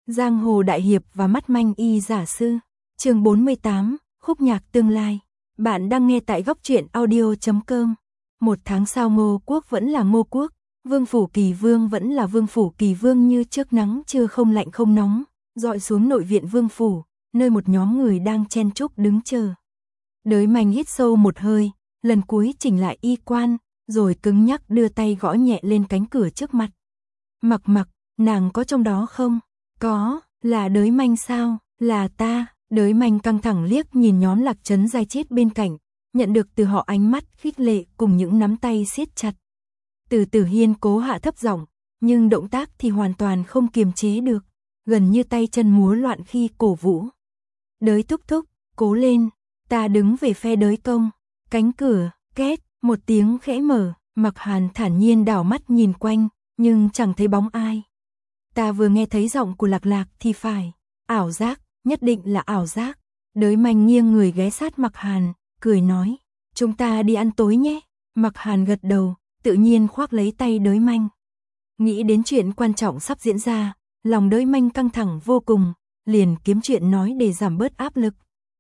Giang hồ đại hiệp và mắt manh y giả sư. Chương 48, khúc nhạc tương lai. Bạn đang nghe tại góc truyện audio.com. Một tháng sau Ngô Quốc vẫn là Ngô Quốc, Vương phủ Kỳ Vương vẫn là Vương phủ Kỳ Vương như trước, nắng trưa không lạnh không nóng, dọi xuống nội viện Vương phủ, nơi một nhóm người đang chen chúc đứng chờ. Đới Manh hít sâu một hơi, lần cuối chỉnh lại y quan, rồi cứng nhắc đưa tay gõ nhẹ lên cánh cửa trước mặt. Mặc, nàng có trong đó không? Có, là Đới Manh sao? Là ta. Đới Manh căng thẳng liếc nhìn nhóm Lạc Trấn Giai Chết bên cạnh, nhận được từ họ ánh mắt khích lệ cùng những nắm tay siết chặt. Từ Tử Hiên cố hạ thấp giọng, nhưng động tác thì hoàn toàn không kiềm chế được, gần như tay chân múa loạn khi cổ vũ. Đới thúc thúc, cố lên, ta đứng về phe Đới công. Cánh cửa, két, một tiếng khẽ mở, Mặc Hàn thản nhiên đảo mắt nhìn quanh, nhưng chẳng thấy bóng ai. Ta vừa nghe thấy giọng của Lạc Lạc thì phải, ảo giác, nhất định là ảo giác. Đới Manh nghiêng người ghé sát Mặc Hàn, cười nói, chúng ta đi ăn tối nhé. Mặc Hàn gật đầu, tự nhiên khoác lấy tay Đới Manh. Nghĩ đến chuyện quan trọng sắp diễn ra, lòng Đới Manh căng thẳng vô cùng, liền kiếm chuyện nói để giảm bớt áp lực.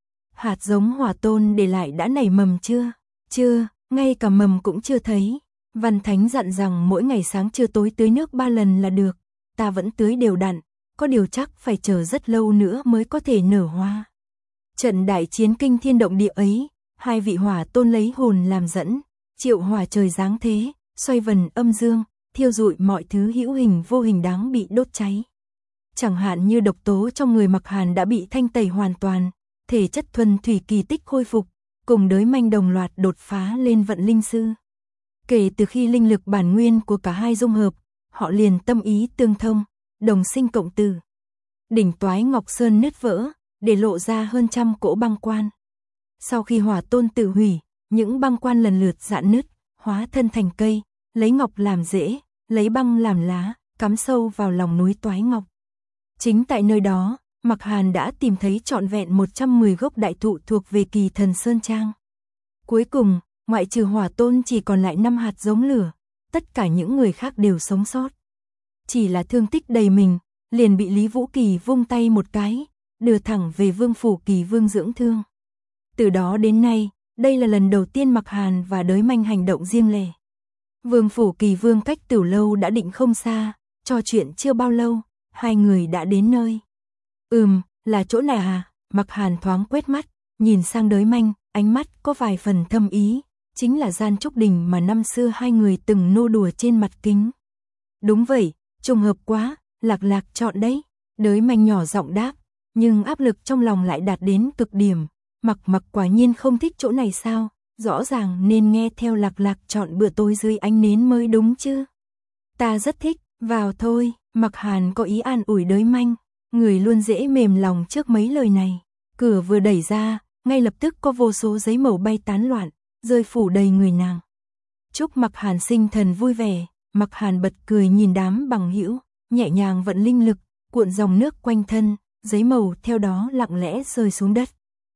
Hạt giống Hỏa Tôn để lại đã nảy mầm chưa? Chưa, ngay cả mầm cũng chưa thấy. Văn Thánh dặn rằng mỗi ngày sáng trưa tối tưới nước 3 lần là được. Ta vẫn tưới đều đặn, có điều chắc phải chờ rất lâu nữa mới có thể nở hoa. Trận đại chiến kinh thiên động địa ấy, hai vị Hỏa Tôn lấy hồn làm dẫn, triệu hỏa trời giáng thế, xoay vần âm dương, thiêu rụi mọi thứ hữu hình vô hình đáng bị đốt cháy. Chẳng hạn như độc tố trong người Mặc Hàn đã bị thanh tẩy hoàn toàn, thể chất thuần thủy kỳ tích khôi phục, cùng Đới Manh đồng loạt đột phá lên vận linh sư. Kể từ khi linh lực bản nguyên của cả hai dung hợp, họ liền tâm ý tương thông, đồng sinh cộng tử. Đỉnh Toái Ngọc Sơn nứt vỡ, để lộ ra hơn 100 cỗ băng quan. Sau khi Hỏa Tôn tự hủy, những băng quan lần lượt rạn nứt, hóa thân thành cây, lấy ngọc làm rễ, lấy băng làm lá, cắm sâu vào lòng núi Toái Ngọc. Chính tại nơi đó, Mặc Hàn đã tìm thấy trọn vẹn 110 gốc đại thụ thuộc về Kỳ Thần Sơn Trang. Cuối cùng, ngoại trừ Hỏa Tôn chỉ còn lại 5 hạt giống lửa, tất cả những người khác đều sống sót. Chỉ là thương tích đầy mình, liền bị Lý Vũ Kỳ vung tay một cái, đưa thẳng về Vương phủ Kỳ Vương dưỡng thương. Từ đó đến nay, đây là lần đầu tiên Mặc Hàn và Đới Manh hành động riêng lẻ. Vương phủ Kỳ Vương cách Tử Lâu đã định không xa, trò chuyện chưa bao lâu, hai người đã đến nơi. Là chỗ này à? Mặc Hàn thoáng quét mắt, nhìn sang Đới Manh, ánh mắt có vài phần thâm ý, chính là gian trúc đình mà năm xưa hai người từng nô đùa trên mặt kính. Đúng vậy, trùng hợp quá, Lạc Lạc chọn đấy. Đới Manh nhỏ giọng đáp, nhưng áp lực trong lòng lại đạt đến cực điểm. Mặc quả nhiên không thích chỗ này sao? Rõ ràng nên nghe theo Lạc Lạc chọn bữa tối dưới ánh nến mới đúng chứ. Ta rất thích, vào thôi. Mặc Hàn có ý an ủi Đới Manh, người luôn dễ mềm lòng trước mấy lời này. Cửa vừa đẩy ra, ngay lập tức có vô số giấy màu bay tán loạn, rơi phủ đầy người nàng. Chúc Mặc Hàn sinh thần vui vẻ. Mặc Hàn bật cười nhìn đám bằng hữu, nhẹ nhàng vận linh lực, cuộn dòng nước quanh thân, giấy màu theo đó lặng lẽ rơi xuống đất.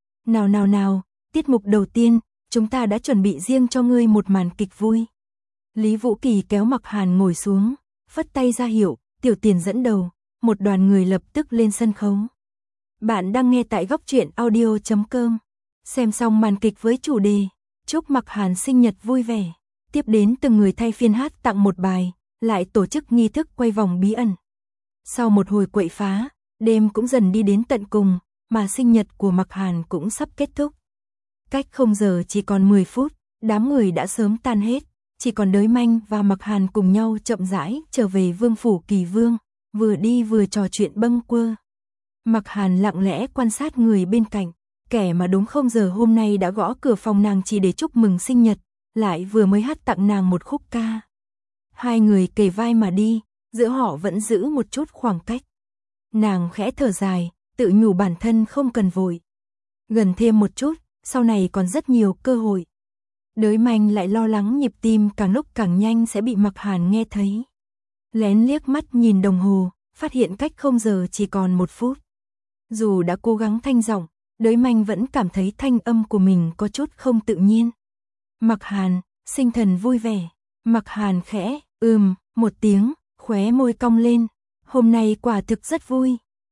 Nào, tiết mục đầu tiên, chúng ta đã chuẩn bị riêng cho ngươi một màn kịch vui. Lý Vũ Kỳ kéo Mặc Hàn ngồi xuống, phất tay ra hiệu, Tiểu Tiền dẫn đầu, một đoàn người lập tức lên sân khấu. Bạn đang nghe tại góc truyện audio.com. Xem xong màn kịch với chủ đề chúc Mặc Hàn sinh nhật vui vẻ, tiếp đến từng người thay phiên hát tặng một bài, lại tổ chức nghi thức quay vòng bí ẩn. Sau một hồi quậy phá, đêm cũng dần đi đến tận cùng, mà sinh nhật của Mặc Hàn cũng sắp kết thúc. Cách không giờ chỉ còn 10 phút, đám người đã sớm tan hết, chỉ còn Đới Manh và Mặc Hàn cùng nhau chậm rãi trở về Vương phủ Kỳ Vương, vừa đi vừa trò chuyện bâng quơ. Mặc Hàn lặng lẽ quan sát người bên cạnh, kẻ mà đúng không giờ hôm nay đã gõ cửa phòng nàng chỉ để chúc mừng sinh nhật, lại vừa mới hát tặng nàng một khúc ca. Hai người kề vai mà đi, giữa họ vẫn giữ một chút khoảng cách. Nàng khẽ thở dài, tự nhủ bản thân không cần vội. Gần thêm một chút, sau này còn rất nhiều cơ hội. Đới Manh lại lo lắng nhịp tim càng lúc càng nhanh sẽ bị Mặc Hàn nghe thấy. Lén liếc mắt nhìn đồng hồ, phát hiện cách không giờ chỉ còn 1 phút. Dù đã cố gắng thanh giọng, Đới Manh vẫn cảm thấy thanh âm của mình có chút không tự nhiên. Mặc Hàn, sinh thần vui vẻ. Mặc Hàn khẽ, một tiếng, khóe môi cong lên. Hôm nay quả thực rất vui.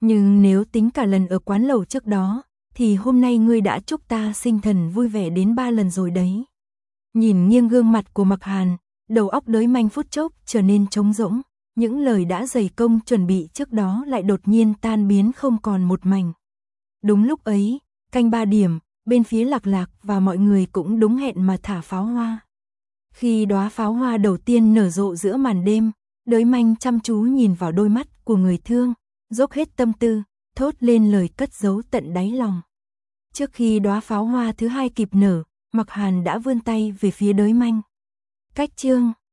Nhưng nếu tính cả lần ở quán lẩu trước đó, thì hôm nay ngươi đã chúc ta sinh thần vui vẻ đến 3 lần rồi đấy. Nhìn nghiêng gương mặt của Mặc Hàn, đầu óc Đới Manh phút chốc trở nên trống rỗng, những lời đã dày công chuẩn bị trước đó lại đột nhiên tan biến không còn một mảnh. Đúng lúc ấy, canh 3 điểm, bên phía Lạc Lạc và mọi người cũng đúng hẹn mà thả pháo hoa. Khi đóa pháo hoa đầu tiên nở rộ giữa màn đêm, Đới Manh chăm chú nhìn vào đôi mắt của người thương, dốc hết tâm tư, thốt lên lời cất giấu tận đáy lòng. Trước khi đóa pháo hoa thứ hai kịp nở, Mặc Hàn đã vươn tay về phía Đới Manh. Cách chương